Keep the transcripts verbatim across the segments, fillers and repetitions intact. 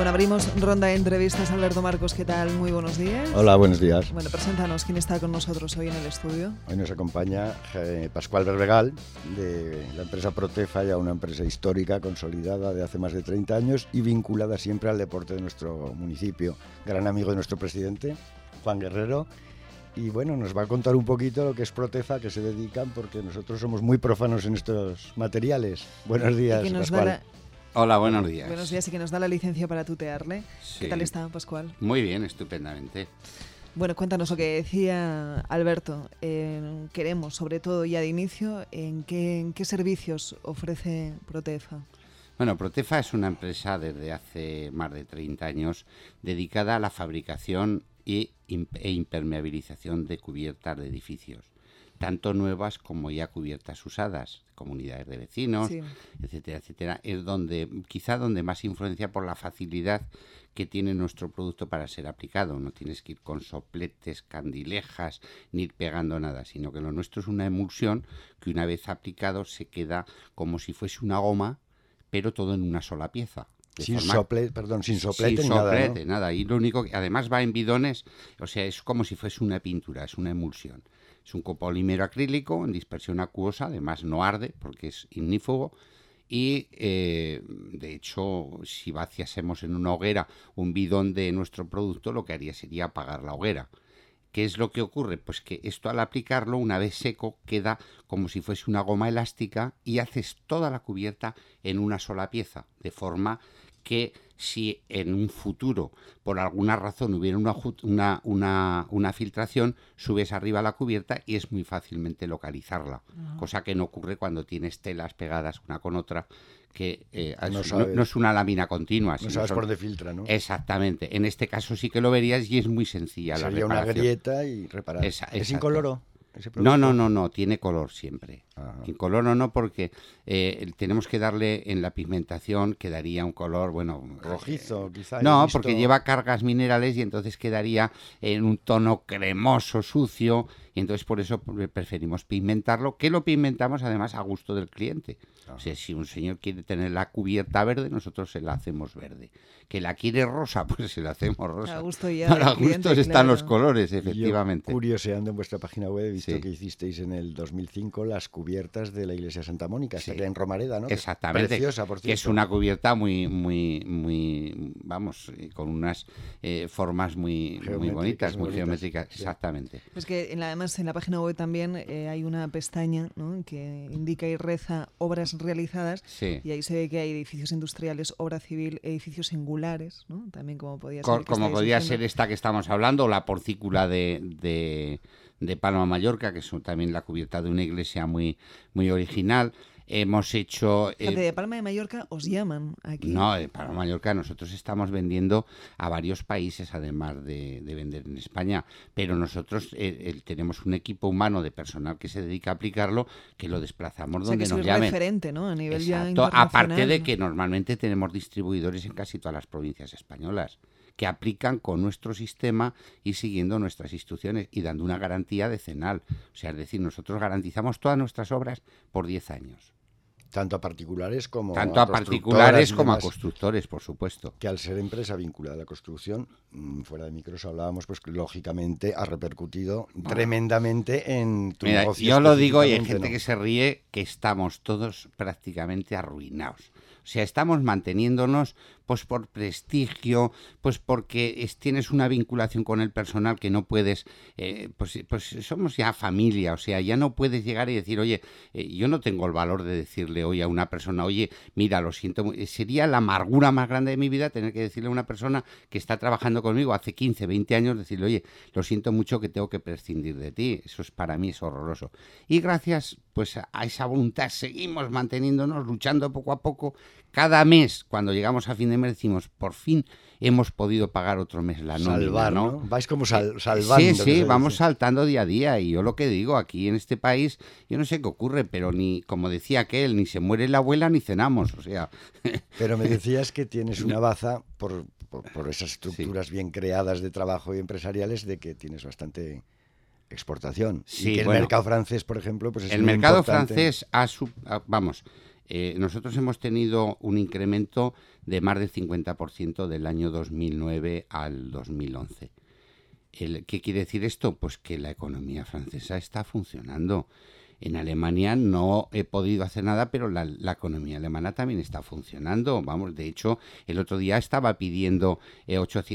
Bueno, abrimos ronda de entrevistas. Alberto Marcos, ¿qué tal? Muy buenos días. Hola, buenos días. Bueno, preséntanos, ¿quién está con nosotros hoy en el estudio? Hoy nos acompaña eh, Pascual Berbegal, de la empresa Protefa, ya una empresa histórica, consolidada de hace más de treinta años y vinculada siempre al deporte de nuestro municipio. Gran amigo de nuestro presidente, Juan Guerrero. Y bueno, nos va a contar un poquito lo que es Protefa, que se dedican, porque nosotros somos muy profanos en estos materiales. Buenos días, Pascual. La... Hola, buenos días. Buenos días y que nos da la licencia para tutearle. Sí. ¿Qué tal está, Pascual? Muy bien, estupendamente. Bueno, cuéntanos lo que decía Alberto. Eh, queremos, sobre todo ya de inicio, ¿en qué, en qué servicios ofrece Protefa? Bueno, Protefa es una empresa desde hace más de treinta años dedicada a la fabricación y, e impermeabilización de cubiertas de edificios, tanto nuevas como ya cubiertas usadas, comunidades de vecinos, sí. etcétera, etcétera. Es donde, quizá donde más influencia por la facilidad que tiene nuestro producto para ser aplicado. No tienes que ir con sopletes, candilejas, ni ir pegando nada, sino que lo nuestro es una emulsión que una vez aplicado se queda como si fuese una goma, pero todo en una sola pieza. Sin forma... soplete, perdón, sin soplete, sin nada, soplete, ¿no? nada. Y lo único que además va en bidones, o sea, es como si fuese una pintura, es una emulsión. Es un copolímero acrílico en dispersión acuosa, además no arde porque es ignífugo y eh, de hecho si vaciásemos en una hoguera un bidón de nuestro producto, lo que haría sería apagar la hoguera. ¿Qué es lo que ocurre? Pues que esto al aplicarlo, una vez seco, queda como si fuese una goma elástica y haces toda la cubierta en una sola pieza, de forma que si en un futuro por alguna razón hubiera una, una, una, una filtración, subes arriba la cubierta y es muy fácilmente localizarla, uh-huh. cosa que no ocurre cuando tienes telas pegadas una con otra, que eh, no, es, no, no es una lámina continua. No sabes son... por dónde filtra, ¿no? Exactamente. En este caso sí que lo verías y es muy sencilla. Sería la una grieta y reparar. Esa, ¿Es incoloro? No, no, no, no, tiene color siempre. Ajá. Incoloro no, porque eh, tenemos que darle en la pigmentación, quedaría un color, bueno... Rojizo, eh, quizá. No, visto... porque lleva cargas minerales y entonces quedaría en un tono cremoso, sucio, y entonces por eso preferimos pigmentarlo, que lo pigmentamos además a gusto del cliente. Ajá. O sea, si un señor quiere tener la cubierta verde, nosotros se la hacemos verde. Que la quiere rosa, pues se la hacemos rosa. A gusto ya Para cliente, gustos están claro. los colores, efectivamente. Yo, curioseando en vuestra página web, he visto sí. que hicisteis en el dos mil cinco las cubiertas de la iglesia Santa Mónica, sí. estaría en Romareda, ¿no? Exactamente. Preciosa, por cierto. Que es una cubierta muy, muy, muy, vamos, con unas eh, formas muy, muy bonitas, muy, muy geométricas, sí. exactamente. Pues que en la, además en la página web también eh, hay una pestaña, ¿no?, que indica y reza obras realizadas, sí. y ahí se ve que hay edificios industriales, obra civil, edificios singulares, ¿no? También como podía ser. Co- como podía ser esta que estamos hablando, la porcícula de, de, de Palma Mallorca, que es también la cubierta de una iglesia muy, muy original. Hemos hecho... Eh, de Palma de Mallorca os llaman aquí. No, de Palma de Mallorca nosotros estamos vendiendo a varios países, además de, de vender en España, pero nosotros eh, eh, tenemos un equipo humano de personal que se dedica a aplicarlo, que lo desplazamos o sea, donde que nos sois llamen. referente, ¿no?, a nivel Exacto. ya internacional. Aparte de que normalmente tenemos distribuidores en casi todas las provincias españolas, que aplican con nuestro sistema y siguiendo nuestras instrucciones y dando una garantía decenal. O sea, es decir, nosotros garantizamos todas nuestras obras por diez años. Tanto a particulares como Tanto a, a particulares como a constructores, por supuesto. Que al ser empresa vinculada a la construcción, fuera de micros hablábamos, pues lógicamente ha repercutido ah. tremendamente en tu Mira, negocio. Yo lo digo y hay gente ¿no? que se ríe, que estamos todos prácticamente arruinados. O sea, estamos manteniéndonos pues por prestigio, pues porque es, tienes una vinculación con el personal que no puedes, eh, pues, pues somos ya familia, o sea, ya no puedes llegar y decir, oye, eh, yo no tengo el valor de decirle hoy a una persona, oye, mira, lo siento, sería la amargura más grande de mi vida tener que decirle a una persona que está trabajando conmigo hace quince, veinte años, decirle, oye, lo siento mucho que tengo que prescindir de ti, eso es para mí es horroroso. Y gracias pues a esa voluntad seguimos manteniéndonos, luchando poco a poco. Cada mes, cuando llegamos a fin de mes, decimos, por fin hemos podido pagar otro mes la nómina, Salvar, ¿no? ¿no? Vais como sal, salvando. Sí, sí, vamos saltando día a día. Y yo lo que digo, aquí en este país, yo no sé qué ocurre, pero ni, como decía aquel, ni se muere la abuela ni cenamos, o sea... Pero me decías que tienes una baza, por, por, por esas estructuras sí. bien creadas de trabajo y empresariales, de que tienes bastante... exportación. Sí, y que el bueno, mercado francés, por ejemplo, pues es el muy mercado importante. francés ha, sub, ha vamos Eh, nosotros hemos tenido un incremento de más del cincuenta por ciento del año dos mil nueve al dos mil once. El, ¿Qué quiere decir esto? Pues que la economía francesa está funcionando. En Alemania no he podido hacer nada, pero la, la economía alemana también está funcionando. Vamos, de hecho, el otro día estaba pidiendo eh,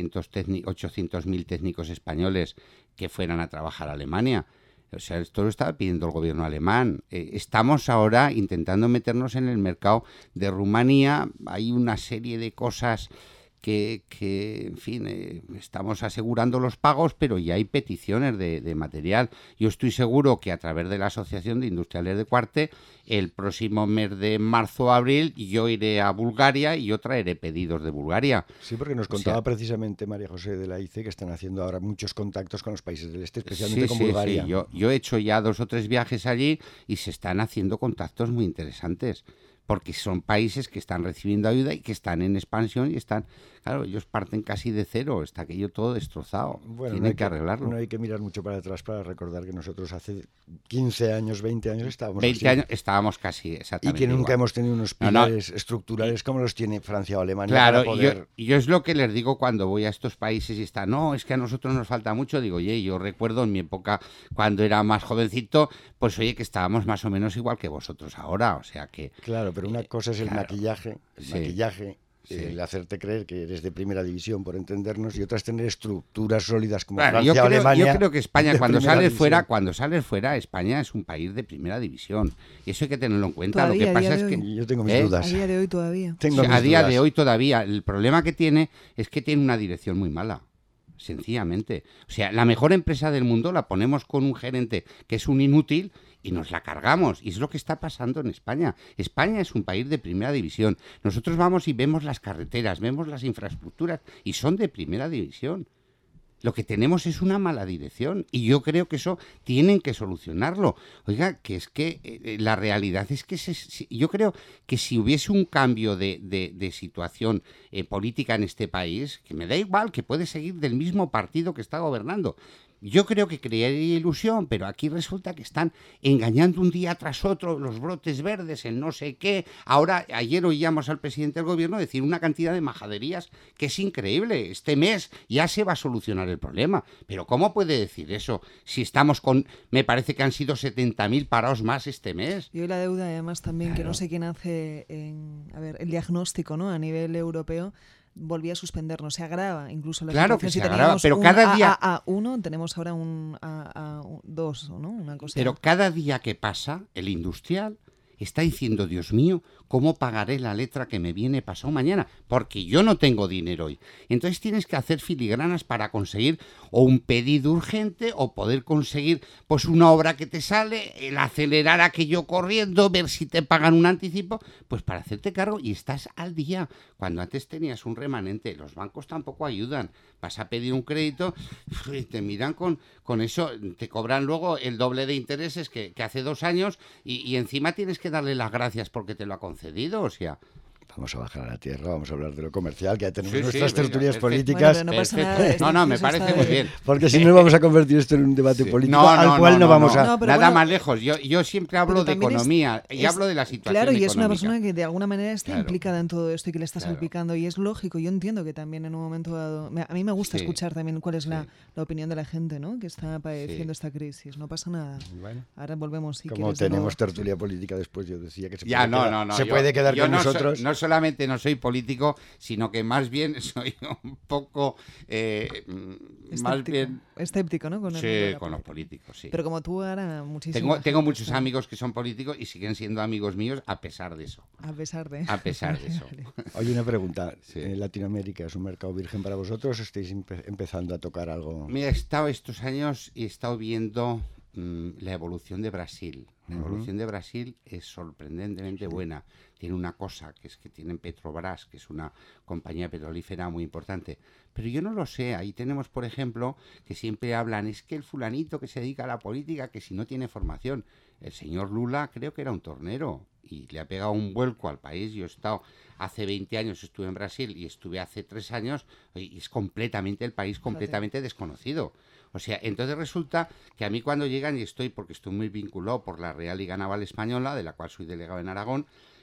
ochocientos mil técnicos españoles que fueran a trabajar a Alemania. O sea, esto lo estaba pidiendo el gobierno alemán. Eh, estamos ahora intentando meternos en el mercado de Rumanía. Hay una serie de cosas que, que en fin, eh, estamos asegurando los pagos, pero ya hay peticiones de, de material. Yo estoy seguro que a través de la Asociación de Industriales de Cuarte, el próximo mes de marzo o abril, yo iré a Bulgaria y yo traeré pedidos de Bulgaria. Sí, porque nos contaba o sea, precisamente María José de la I C E que están haciendo ahora muchos contactos con los países del este, especialmente sí, con sí, Bulgaria. Sí. Yo, yo he hecho ya dos o tres viajes allí y se están haciendo contactos muy interesantes, porque son países que están recibiendo ayuda y que están en expansión y están, claro, ellos parten casi de cero, está aquello todo destrozado, bueno, tienen no que, que arreglarlo. No hay que mirar mucho para atrás para recordar que nosotros hace quince años, veinte años estábamos veinte así. años estábamos casi exactamente Y que nunca igual. hemos tenido unos pilares no, no. estructurales como los tiene Francia o Alemania. Claro, para poder... yo, yo es lo que les digo cuando voy a estos países y está, no, es que a nosotros nos falta mucho. Digo, oye, yo recuerdo en mi época cuando era más jovencito, pues oye, que estábamos más o menos igual que vosotros ahora, o sea que... Claro, pero una eh, cosa es el claro, maquillaje, el sí, maquillaje, sí. el hacerte creer que eres de primera división, por entendernos, y otra es tener estructuras sólidas como Bueno, Francia yo o creo, Alemania. Yo creo que España, cuando primera sales división. fuera, cuando sales fuera, España es un país de primera división. Y eso hay que tenerlo en cuenta. Todavía, lo que a pasa día es de que... Yo tengo mis ¿eh? dudas. A día de hoy todavía. Tengo Sí, mis a día dudas. de hoy todavía. El problema que tiene es que tiene una dirección muy mala. Sencillamente. O sea, la mejor empresa del mundo la ponemos con un gerente que es un inútil y nos la cargamos. Y es lo que está pasando en España. España es un país de primera división. Nosotros vamos y vemos las carreteras, vemos las infraestructuras y son de primera división. Lo que tenemos es una mala dirección y yo creo que eso tienen que solucionarlo. Oiga, que es que eh, la realidad es que se, si, yo creo que si hubiese un cambio de, de, de situación eh, política en este país, que me da igual, que puede seguir del mismo partido que está gobernando. Yo creo que crearía ilusión, pero aquí resulta que están engañando un día tras otro los brotes verdes, el no sé qué. Ahora, ayer oíamos al presidente del gobierno decir una cantidad de majaderías que es increíble. Este mes ya se va a solucionar el problema. Pero ¿cómo puede decir eso si estamos con, me parece que han sido setenta mil parados más este mes? Y hoy la deuda, además, también, Claro. que no sé quién hace en, a ver, el diagnóstico, ¿no? A nivel europeo, volvía a suspendernos, se agrava incluso la Claro situación. que Si se agrava, teníamos pero un cada día- A A uno, tenemos ahora un A A dos, ¿no? Una cosa. Pero cada día que pasa, el industrial está diciendo, Dios mío, ¿cómo pagaré la letra que me viene pasado mañana? Porque yo no tengo dinero hoy. Entonces tienes que hacer filigranas para conseguir o un pedido urgente o poder conseguir pues una obra que te sale, el acelerar aquello corriendo, ver si te pagan un anticipo, pues para hacerte cargo y estás al día. Cuando antes tenías un remanente, los bancos tampoco ayudan. Vas a pedir un crédito y te miran con, con eso, te cobran luego el doble de intereses que, que hace dos años y, y encima tienes que darle las gracias porque te lo ha concedido, o sea... Vamos a bajar a la tierra, vamos a hablar de lo comercial, que ya tenemos Sí, sí, nuestras venga, tertulias perfecto. políticas, Bueno, pero no pasa Perfecto. nada, este- No, no, me eso parece está muy bien. bien. porque si no vamos a convertir esto en un debate Sí. político, No, al no, cual no, no, no, vamos no. a... No, pero Nada bueno, más lejos. Yo, yo siempre hablo pero de también es- economía y es- hablo de la situación Claro, y es una económica. persona que de alguna manera está Claro. implicada en todo esto y que le está Claro. salpicando. Y es lógico, yo entiendo que también en un momento dado... me- A mí me gusta Sí. escuchar también cuál es la, Sí. la opinión de la gente, ¿no? Que está padeciendo Sí. esta crisis. No pasa nada. Bueno, Ahora volvemos, si como quieres, de tenemos nuevo. tertulia política después, yo decía que se Ya, puede no, quedar, no, no. se yo- puede quedar yo con no so- nosotros. no solamente no soy político, sino que más bien soy un poco, eh, mm, más Escéptico. bien... Escéptico, ¿no? Con el mundo de Sí, la con los política. políticos, sí. Pero como tú ahora, muchísimo. Tengo, tengo muchos amigos que son políticos y siguen siendo amigos míos a pesar de eso. A pesar de... A pesar de eso. Vale. Oye, una pregunta. Sí. ¿En Latinoamérica es un mercado virgen para vosotros o estáis empe- empezando a tocar algo? Mira, he estado estos años y he estado viendo mm, la evolución de Brasil. La Ujú. evolución de Brasil es sorprendentemente buena. Tiene una cosa, que es que tienen Petrobras, que es una compañía petrolífera muy importante. Pero yo no lo sé. Ahí tenemos, por ejemplo, que siempre hablan, es que el fulanito que se dedica a la política, que si no tiene formación. El señor Lula creo que era un tornero y le ha pegado un vuelco al país. Yo he estado hace veinte años, estuve en Brasil y estuve hace tres años y es completamente el país completamente desconocido. O sea, entonces resulta que a mí cuando llegan, y estoy, porque estoy muy vinculado por la Real Liga Naval Española, de la cual soy delegado en Aragón,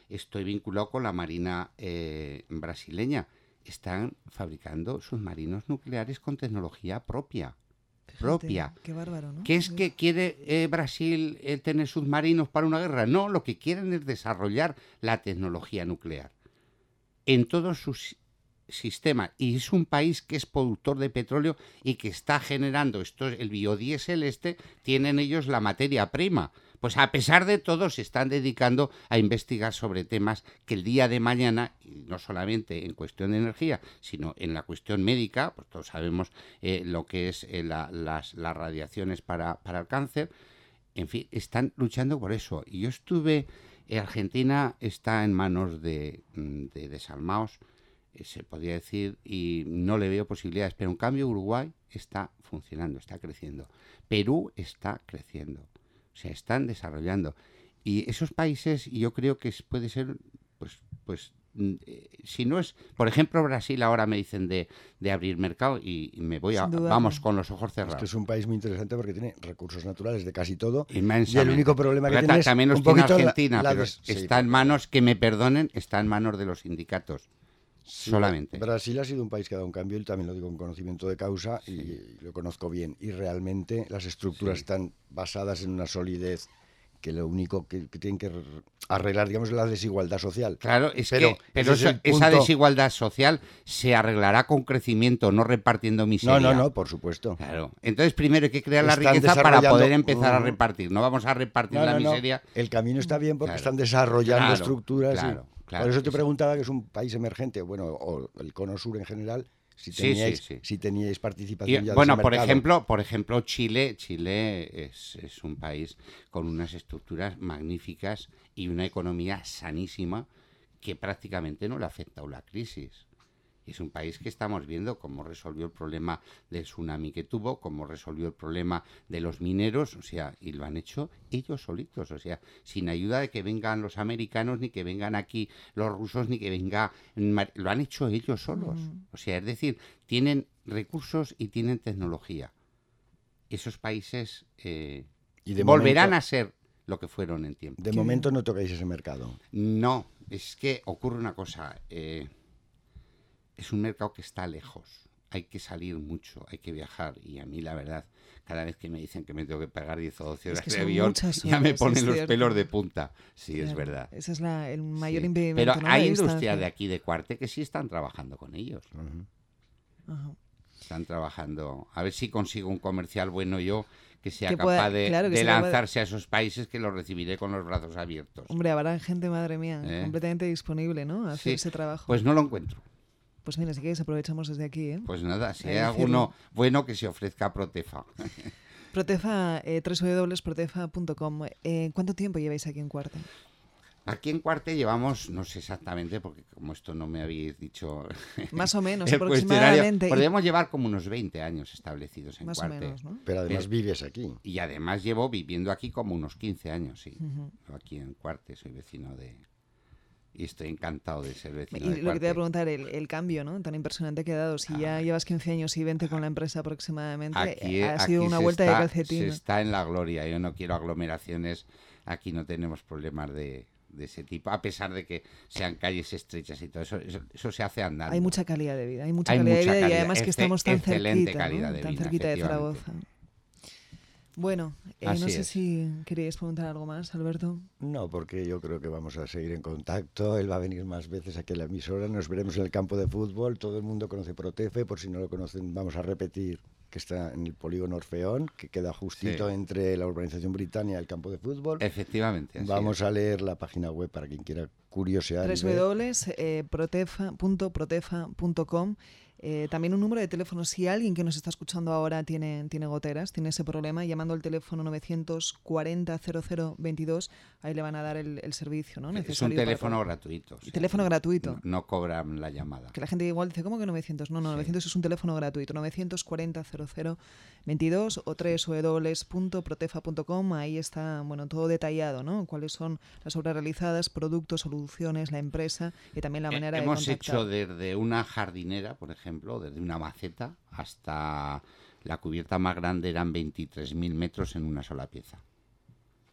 estoy vinculado con la Marina eh, brasileña. Están fabricando submarinos nucleares con tecnología propia. Fíjate, propia. Qué bárbaro, ¿no? ¿Qué es que quiere eh, Brasil eh, tener submarinos para una guerra? No, lo que quieren es desarrollar la tecnología nuclear en todos sus sistemas. Y es un país que es productor de petróleo y que está generando esto, el biodiesel este, tienen ellos la materia prima. Pues a pesar de todo se están dedicando a investigar sobre temas que el día de mañana, y no solamente en cuestión de energía, sino en la cuestión médica, pues todos sabemos eh, lo que es eh, la, las, las radiaciones para, para el cáncer, en fin, están luchando por eso. Y yo estuve, eh, Argentina está en manos de, de desalmados, eh, se podría decir, y no le veo posibilidades, pero en cambio Uruguay está funcionando, está creciendo. Perú está creciendo. O sea, están desarrollando. Y esos países, yo creo que puede ser, pues, pues eh, si no es, por ejemplo, Brasil ahora me dicen de, de abrir mercado y, y me voy a, vamos con los ojos cerrados. Es que es un país muy interesante porque tiene recursos naturales de casi todo. Inmensamente. Y el único problema que Pero tiene es también los un tiene poquito Argentina, la, la pero des... está sí, en manos, que me perdonen, está en manos de los sindicatos. Sí, solamente. Brasil ha sido un país que ha dado un cambio, y también lo digo con conocimiento de causa, sí. y lo conozco bien. Y realmente las estructuras sí. están basadas en una solidez que lo único que, que tienen que arreglar, digamos, es la desigualdad social. Claro, es pero, que pero esa, punto... esa desigualdad social se arreglará con crecimiento, no repartiendo miseria. No, no, no, por supuesto. Claro. Entonces primero hay que crear están la riqueza para poder empezar uh, a repartir. No vamos a repartir no, la no, miseria. No. El camino está bien porque claro. están desarrollando claro, estructuras. Claro, y... claro, por eso te eso. preguntaba, que es un país emergente, bueno, o el cono sur en general, si teníais, sí, sí, sí. Si teníais participación y, ya bueno, de ese por mercado. ejemplo, por ejemplo, Chile, Chile es, es un país con unas estructuras magníficas y una economía sanísima que prácticamente no le ha afectado la crisis. Es un país que estamos viendo cómo resolvió el problema del tsunami que tuvo, cómo resolvió el problema de los mineros, o sea, y lo han hecho ellos solitos, o sea, sin ayuda de que vengan los americanos, ni que vengan aquí los rusos, ni que venga... Lo han hecho ellos solos. Mm. O sea, es decir, tienen recursos y tienen tecnología. Esos países eh, ¿Y de volverán momento, a ser lo que fueron en tiempo. De momento no tocáis ese mercado. No, es que ocurre una cosa... Eh, Es un mercado que está lejos, hay que salir mucho, hay que viajar, y a mí la verdad, cada vez que me dicen que me tengo que pagar diez o doce horas es que de avión, horas, ya me ponen los cierto. pelos de punta. Sí, claro, es verdad. Ese es la, el mayor sí. impedimento. Pero ¿no? hay industrias de aquí de Cuarte que sí están trabajando con ellos. Uh-huh. Uh-huh. Están trabajando, a ver si consigo un comercial bueno yo, que sea que capaz pueda, de, claro, de lanzarse pueda... a esos países, que los recibiré con los brazos abiertos. Hombre, habrá gente, madre mía, ¿Eh? completamente disponible, ¿no? A hacer sí. ese trabajo. Pues no lo encuentro. Pues mira, si quieres aprovechamos desde aquí, ¿eh? Pues nada, si hay alguno bueno que se ofrezca a Protefa. Protefa, eh, doble u doble u doble u punto protefa punto com. Eh, ¿Cuánto tiempo lleváis aquí en Cuarte? Aquí en Cuarte llevamos, no sé exactamente, porque como esto no me habéis dicho... Más o menos, aproximadamente. Podemos llevar como unos veinte años establecidos en Más Cuarte. O menos, ¿no? Pero además Pero, vives aquí. Y además llevo viviendo aquí como unos quince años, sí. Uh-huh. Aquí en Cuarte soy vecino de... Y estoy encantado de ser vecino. Y de lo que te voy a preguntar, el, el cambio, ¿no? Tan impresionante que ha dado. Si ah, ya llevas quince años y veinte con la empresa aproximadamente, aquí, ha sido aquí una vuelta está, de calcetín. Se está en la gloria. Yo no quiero aglomeraciones. Aquí no tenemos problemas de, de ese tipo, a pesar de que sean calles estrechas y todo eso. Eso, eso se hace andando. Hay mucha calidad de vida. Hay mucha, hay calidad, mucha de vida calidad, y además que estamos tan cerquita, calidad ¿no? de tan vida, cerquita de Zaragoza. Bueno, eh, no sé es. si queríais preguntar algo más, Alberto. No, porque yo creo que vamos a seguir en contacto. Él va a venir más veces aquí a la emisora. Nos veremos en el campo de fútbol. Todo el mundo conoce Protefe. Por si no lo conocen, vamos a repetir que está en el polígono Orfeón, que queda justito sí. entre la urbanización Britannia y el campo de fútbol. Efectivamente. Vamos es. a leer la página web para quien quiera curiosear. doble u doble u doble u punto protefa punto com. Eh, también un número de teléfono. Si alguien que nos está escuchando ahora tiene, tiene goteras, tiene ese problema, llamando al teléfono novecientos cuarenta cero cero veintidós, ahí le van a dar el, el servicio, ¿no? Es un teléfono para... gratuito. O sea, teléfono gratuito. No, no cobran la llamada. Que la gente igual dice, ¿cómo que novecientos? No, no, sí. novecientos es un teléfono gratuito. novecientos cuarenta cero cero veintidós o doble u doble u doble u punto protefa punto com. Ahí está, bueno, todo detallado, ¿no? Cuáles son las obras realizadas, productos, soluciones, la empresa y también la manera eh, de hemos contactar. Hemos hecho desde una jardinera, por ejemplo, desde una maceta hasta la cubierta más grande, eran veintitrés mil metros en una sola pieza.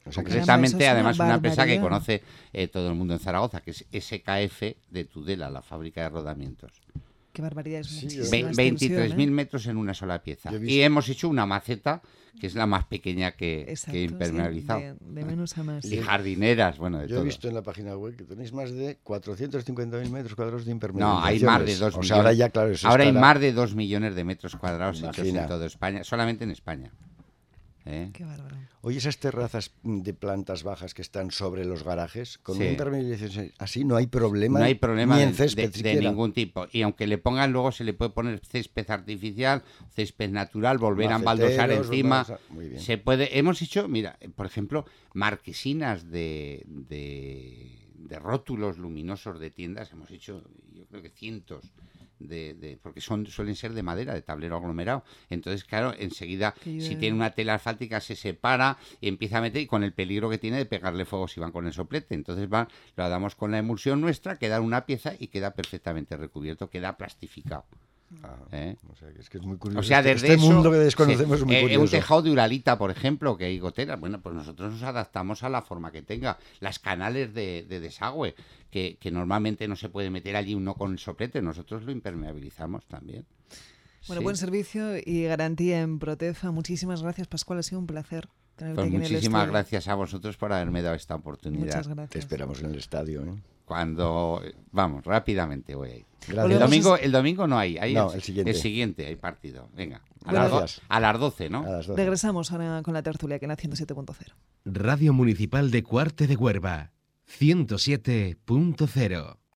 O sea, que Concretamente, es una además, una empresa que barbaridad. conoce eh, todo el mundo en Zaragoza, que es S K F de Tudela, la fábrica de rodamientos. Qué barbaridad, es Sí, muchísima yo- Ve- extensión, veintitrés mil ¿eh? metros en una sola pieza. Yo he visto- Y hemos hecho una maceta, que es la más pequeña que, Exacto, que he sí, impermeabilizado. de, de menos a más. Y jardineras, bueno, de Yo he todo. visto en la página web que tenéis más de cuatrocientos cincuenta mil metros cuadrados de No, impermeabilizaciones. hay más de dos O millones. sea, ahora ya, claro, eso Ahora hay estará- más de dos millones de metros cuadrados hechos Imagina. en toda España, solamente en España. ¿Eh? Qué bárbaro. Oye, esas terrazas de plantas bajas que están sobre los garajes, con Sí. una impermeabilización así no hay problema. No hay problema ni de, en césped de- de siquiera. ningún tipo. Y aunque le pongan, luego se le puede poner césped artificial, césped natural, volver a embaldosar Maceteros, encima. embaldosar- Muy bien. Se puede. Hemos hecho, mira, por ejemplo, marquesinas de, de, de rótulos luminosos de tiendas. Hemos hecho, yo creo que cientos. De, de- porque son suelen ser de madera, de tablero aglomerado. Entonces, claro, enseguida, Que si llueve. tiene una tela asfáltica, se separa y empieza a meter, y con el peligro que tiene de pegarle fuego si van con el soplete. Entonces, va, lo damos con la emulsión nuestra, queda una pieza y queda perfectamente recubierto, queda plastificado. Ah, ¿eh? o sea, que es que es muy curioso. O sea, Este- desde este eso, mundo que desconocemos sí, es muy eh, curioso. un tejado de Uralita, por ejemplo, que hay goteras, bueno, pues nosotros nos adaptamos a la forma que tenga. Las canales de, de desagüe, que, que normalmente no se puede meter allí uno con el soplete, nosotros lo impermeabilizamos también. Bueno, Sí. buen servicio y garantía en Protefa. Muchísimas gracias, Pascual. Ha sido un placer tenerte Pues aquí en el muchísimas estudio. gracias a vosotros por haberme dado esta oportunidad. Muchas gracias. Te esperamos en el estadio, ¿eh? Cuando, vamos, rápidamente voy a ir. El Gracias. domingo, el domingo no hay, hay No, el siguiente. El siguiente hay partido. Venga, a, Bueno, las, do- gracias. a las doce, ¿no? A las doce. Regresamos ahora con la tertulia, que en la ciento siete punto cero. Radio Municipal de Cuarte de Huerva, ciento siete punto cero.